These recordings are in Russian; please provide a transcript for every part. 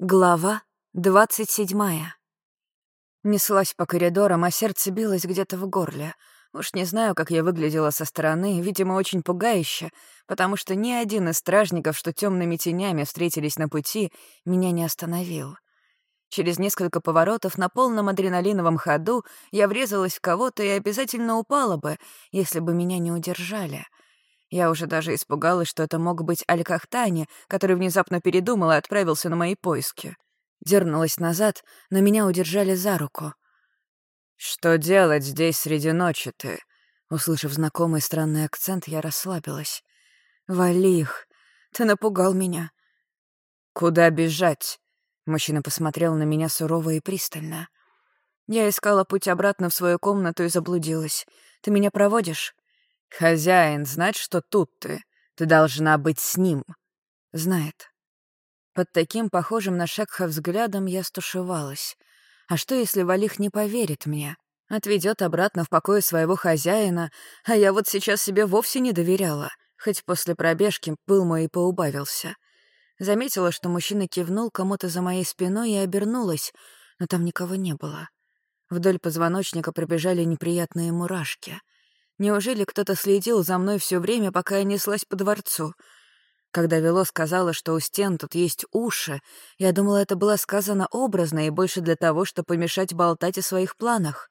Глава 27. Неслась по коридорам, а сердце билось где-то в горле. Уж не знаю, как я выглядела со стороны, видимо, очень пугающе, потому что ни один из стражников, что темными тенями встретились на пути, меня не остановил. Через несколько поворотов на полном адреналиновом ходу я врезалась в кого-то и обязательно упала бы, если бы меня не удержали. Я уже даже испугалась, что это мог быть Аль-Кахтани, который внезапно передумал и отправился на мои поиски. Дернулась назад, но меня удержали за руку. «Что делать здесь среди ночи ты?» Услышав знакомый странный акцент, я расслабилась. «Валих, ты напугал меня». «Куда бежать?» Мужчина посмотрел на меня сурово и пристально. Я искала путь обратно в свою комнату и заблудилась. Ты меня проводишь? «Хозяин знать, что тут ты. Ты должна быть с ним». «Знает». Под таким похожим на Шекха взглядом я стушевалась. А что, если Валих не поверит мне? Отведет обратно в покое своего хозяина, а я вот сейчас себе вовсе не доверяла, хоть после пробежки пыл мой и поубавился. Заметила, что мужчина кивнул кому-то за моей спиной и обернулась, но там никого не было. Вдоль позвоночника пробежали неприятные мурашки. Неужели кто-то следил за мной все время, пока я неслась по дворцу? Когда Вело сказала, что у стен тут есть уши, я думала, это было сказано образно и больше для того, чтобы помешать болтать о своих планах.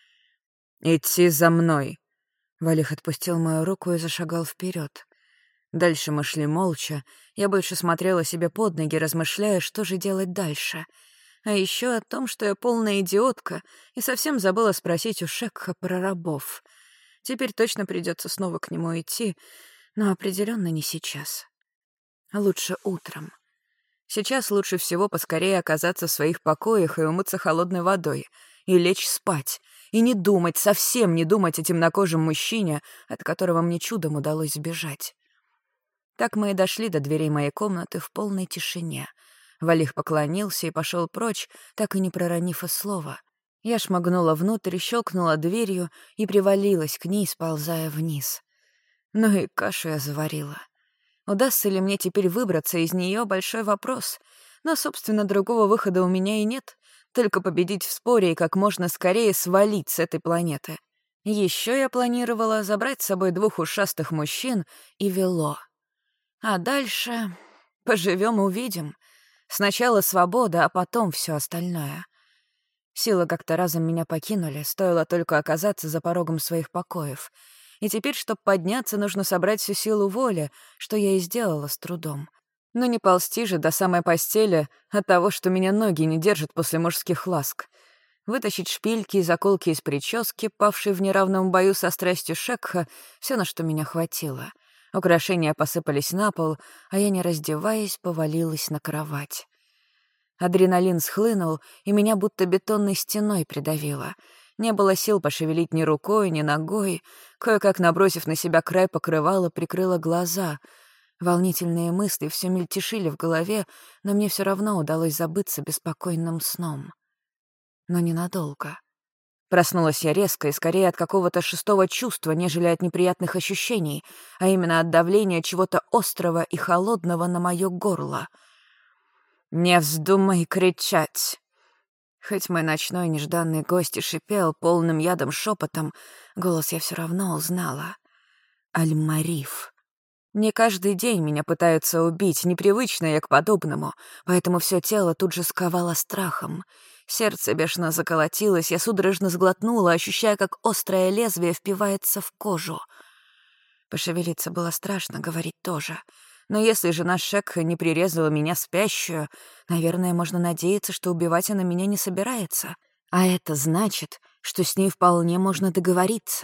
«Идти за мной!» Валих отпустил мою руку и зашагал вперед. Дальше мы шли молча. Я больше смотрела себе под ноги, размышляя, что же делать дальше. А еще о том, что я полная идиотка, и совсем забыла спросить у Шекха про рабов. Теперь точно придется снова к нему идти, но определенно не сейчас. Лучше утром. Сейчас лучше всего поскорее оказаться в своих покоях и умыться холодной водой, и лечь спать, и не думать, совсем не думать о темнокожем мужчине, от которого мне чудом удалось сбежать. Так мы и дошли до дверей моей комнаты в полной тишине. Валих поклонился и пошел прочь, так и не проронив и слова. Я шмыгнула внутрь, щелкнула дверью и привалилась к ней, сползая вниз. Ну и кашу я заварила. Удастся ли мне теперь выбраться из нее — большой вопрос. Но, собственно, другого выхода у меня и нет. Только победить в споре и как можно скорее свалить с этой планеты. Еще я планировала забрать с собой 2 ушастых мужчин и Вело. А дальше поживем — увидим. Сначала свобода, а потом все остальное. Силы как-то разом меня покинули, стоило только оказаться за порогом своих покоев. И теперь, чтобы подняться, нужно собрать всю силу воли, что я и сделала с трудом. Но не ползти же до самой постели от того, что меня ноги не держат после мужских ласк. Вытащить шпильки и заколки из прически, павшей в неравном бою со страстью Шекха, все, на что меня хватило. Украшения посыпались на пол, а я, не раздеваясь, повалилась на кровать. Адреналин схлынул, и меня будто бетонной стеной придавило. Не было сил пошевелить ни рукой, ни ногой. Кое-как, набросив на себя край покрывала, прикрыла глаза. Волнительные мысли все мельтешили в голове, но мне все равно удалось забыться беспокойным сном. Но ненадолго. Проснулась я резко и скорее от какого-то шестого чувства, нежели от неприятных ощущений, а именно от давления чего-то острого и холодного на мое горло. «Не вздумай кричать!» Хоть мой ночной нежданный гость и шипел полным ядом шепотом, голос я все равно узнала. Аль-Мариф. Не каждый день меня пытаются убить, непривычно я к подобному, поэтому все тело тут же сковало страхом. Сердце бешено заколотилось, я судорожно сглотнула, ощущая, как острое лезвие впивается в кожу. Пошевелиться было страшно, говорить тоже. Но если жена Шекха не прирезала меня спящую, наверное, можно надеяться, что убивать она меня не собирается. А это значит, что с ней вполне можно договориться.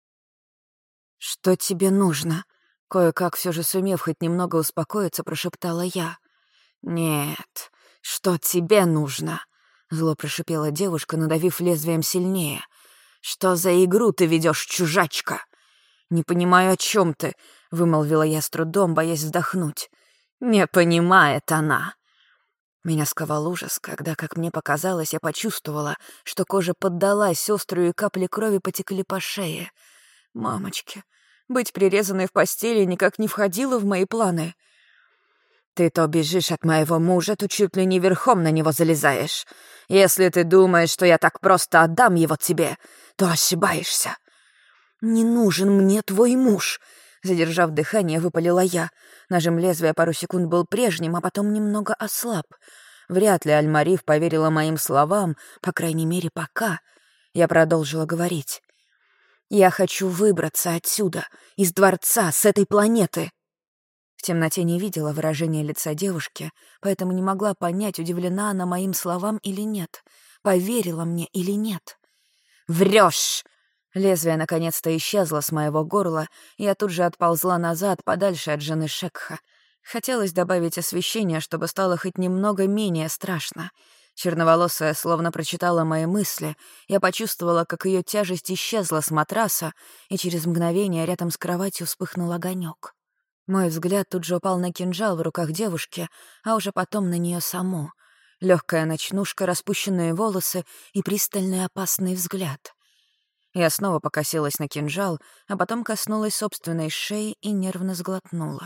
«Что тебе нужно?» Кое-как, все же сумев хоть немного успокоиться, прошептала я. «Нет, что тебе нужно?» Зло прошипела девушка, надавив лезвием сильнее. «Что за игру ты ведешь, чужачка?» «Не понимаю, о чем ты», — вымолвила я с трудом, боясь вздохнуть. «Не понимает она». Меня сковал ужас, когда, как мне показалось, я почувствовала, что кожа поддалась, острые капли крови потекли по шее. Мамочки, быть прирезанной в постели никак не входило в мои планы. Ты то бежишь от моего мужа, то чуть ли не верхом на него залезаешь. Если ты думаешь, что я так просто отдам его тебе, то ошибаешься. Не нужен мне твой муж!» Задержав дыхание, выпалила я. Нажим лезвия пару секунд был прежним, а потом немного ослаб. Вряд ли Аль-Мариф поверила моим словам, по крайней мере, пока. Я продолжила говорить. «Я хочу выбраться отсюда, из дворца, с этой планеты!» В темноте не видела выражения лица девушки, поэтому не могла понять, удивлена она моим словам или нет, поверила мне или нет. «Врёшь!» Лезвие наконец-то исчезло с моего горла, и я тут же отползла назад, подальше от жены Шекха. Хотелось добавить освещение, чтобы стало хоть немного менее страшно. Черноволосая словно прочитала мои мысли. Я почувствовала, как ее тяжесть исчезла с матраса, и через мгновение рядом с кроватью вспыхнул огонек. Мой взгляд тут же упал на кинжал в руках девушки, а уже потом на нее саму. Легкая ночнушка, распущенные волосы и пристальный опасный взгляд. Я снова покосилась на кинжал, а потом коснулась собственной шеи и нервно сглотнула.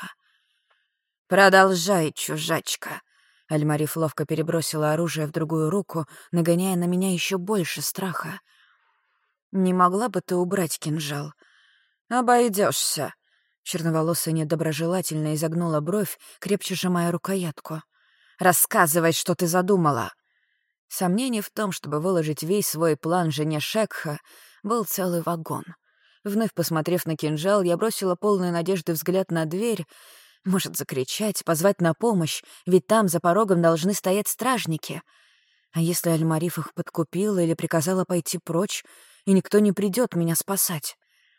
«Продолжай, чужачка!» Аль-Мариф ловко перебросила оружие в другую руку, нагоняя на меня еще больше страха. «Не могла бы ты убрать кинжал?» «Обойдешься!» Черноволосая недоброжелательно изогнула бровь, крепче сжимая рукоятку. «Рассказывай, что ты задумала!» Сомнений в том, чтобы выложить весь свой план жене Шекха, был целый вагон. Вновь посмотрев на кинжал, я бросила полную надежды взгляд на дверь. Может, закричать, позвать на помощь, ведь там за порогом должны стоять стражники. А если Аль-Мариф их подкупила или приказала пойти прочь, и никто не придет меня спасать?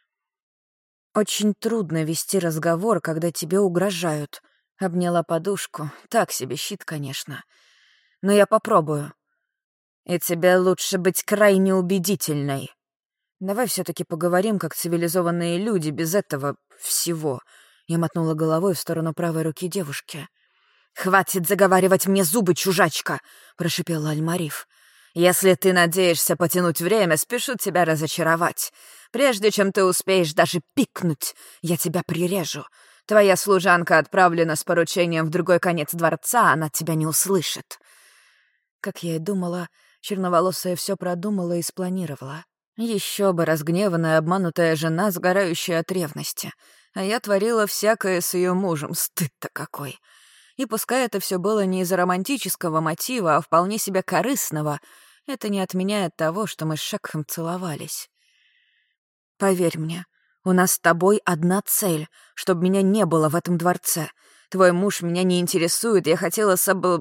Очень трудно вести разговор, когда тебе угрожают. Обняла подушку. Так себе щит, конечно. Но я попробую. И тебе лучше быть крайне убедительной. Давай все-таки поговорим, как цивилизованные люди, без этого всего. Я мотнула головой в сторону правой руки девушки. «Хватит заговаривать мне зубы, чужачка!» — прошипела Аль-Мариф. «Если ты надеешься потянуть время, спешу тебя разочаровать. Прежде чем ты успеешь даже пикнуть, я тебя прирежу. Твоя служанка отправлена с поручением в другой конец дворца, она тебя не услышит». Как я и думала, черноволосая все продумала и спланировала. Еще бы разгневанная, обманутая жена, сгорающая от ревности. А я творила всякое с ее мужем, стыд-то какой. И пускай это все было не из-за романтического мотива, а вполне себе корыстного, это не отменяет того, что мы с Шекхом целовались. Поверь мне, у нас с тобой одна цель, чтобы меня не было в этом дворце. Твой муж меня не интересует, я хотела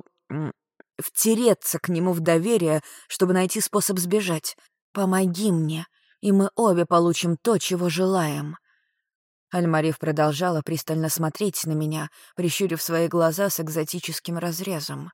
втереться к нему в доверие, чтобы найти способ сбежать. Помоги мне, и мы обе получим то, чего желаем». Аль-Мариф продолжала пристально смотреть на меня, прищурив свои глаза с экзотическим разрезом.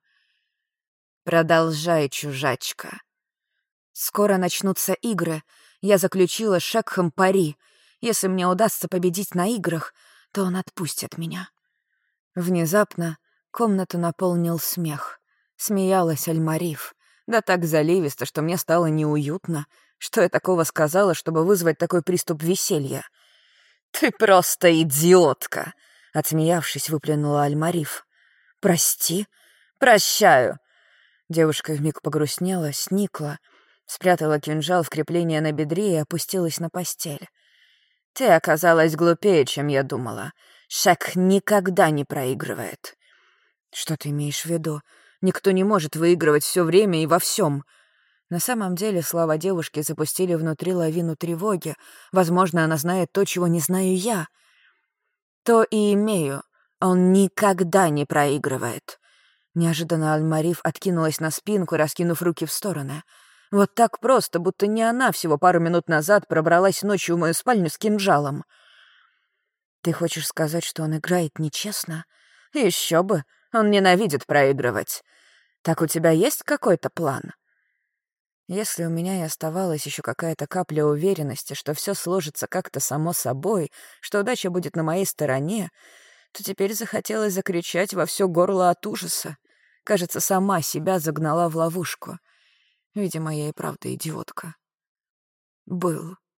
«Продолжай, чужачка. Скоро начнутся игры. Я заключила с Шекхом пари. Если мне удастся победить на играх, то он отпустит меня». Внезапно комнату наполнил смех. Смеялась Аль-Мариф. Да так заливисто, что мне стало неуютно. Что я такого сказала, чтобы вызвать такой приступ веселья? «Ты просто идиотка!» — отсмеявшись, выплюнула Аль-Мариф. «Прости?» «Прощаю!» Девушка вмиг погрустнела, сникла, спрятала кинжал в крепление на бедре и опустилась на постель. «Ты оказалась глупее, чем я думала. Шек никогда не проигрывает». «Что ты имеешь в виду? Никто не может выигрывать все время и во всем. На самом деле слова девушки запустили внутри лавину тревоги. Возможно, она знает то, чего не знаю я. «То и имею. Он никогда не проигрывает». Неожиданно Аль-Мариф откинулась на спинку, раскинув руки в стороны. Вот так просто, будто не она всего пару минут назад пробралась ночью в мою спальню с кинжалом. «Ты хочешь сказать, что он играет нечестно?» «Еще бы. Он ненавидит проигрывать. Так у тебя есть какой-то план?» Если у меня и оставалась еще какая-то капля уверенности, что все сложится как-то само собой, что удача будет на моей стороне, то теперь захотелось закричать во все горло от ужаса. Кажется, сама себя загнала в ловушку. Видимо, я и правда идиотка. Был.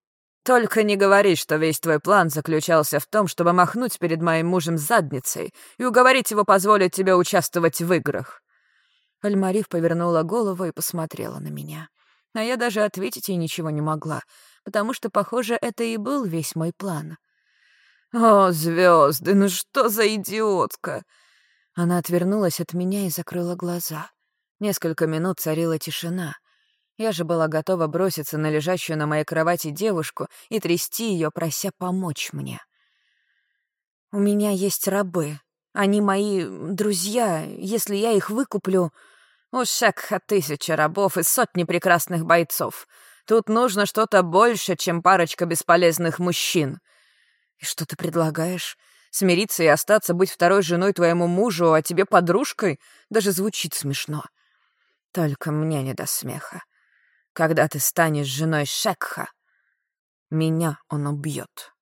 Только не говори, что весь твой план заключался в том, чтобы махнуть перед моим мужем задницей и уговорить его позволить тебе участвовать в играх». Альмариф повернула голову и посмотрела на меня. А я даже ответить ей ничего не могла, потому что, похоже, это и был весь мой план. «О, звезды, ну что за идиотка!» Она отвернулась от меня и закрыла глаза. Несколько минут царила тишина. Я же была готова броситься на лежащую на моей кровати девушку и трясти ее, прося помочь мне. «У меня есть рабы. Они мои друзья. Если я их выкуплю...» «У Шекха 1000 рабов и сотни прекрасных бойцов. Тут нужно что-то больше, чем парочка бесполезных мужчин». «И что ты предлагаешь? Смириться и остаться быть второй женой твоему мужу, а тебе подружкой? Даже звучит смешно. Только мне не до смеха. Когда ты станешь женой Шекха, меня он убьет».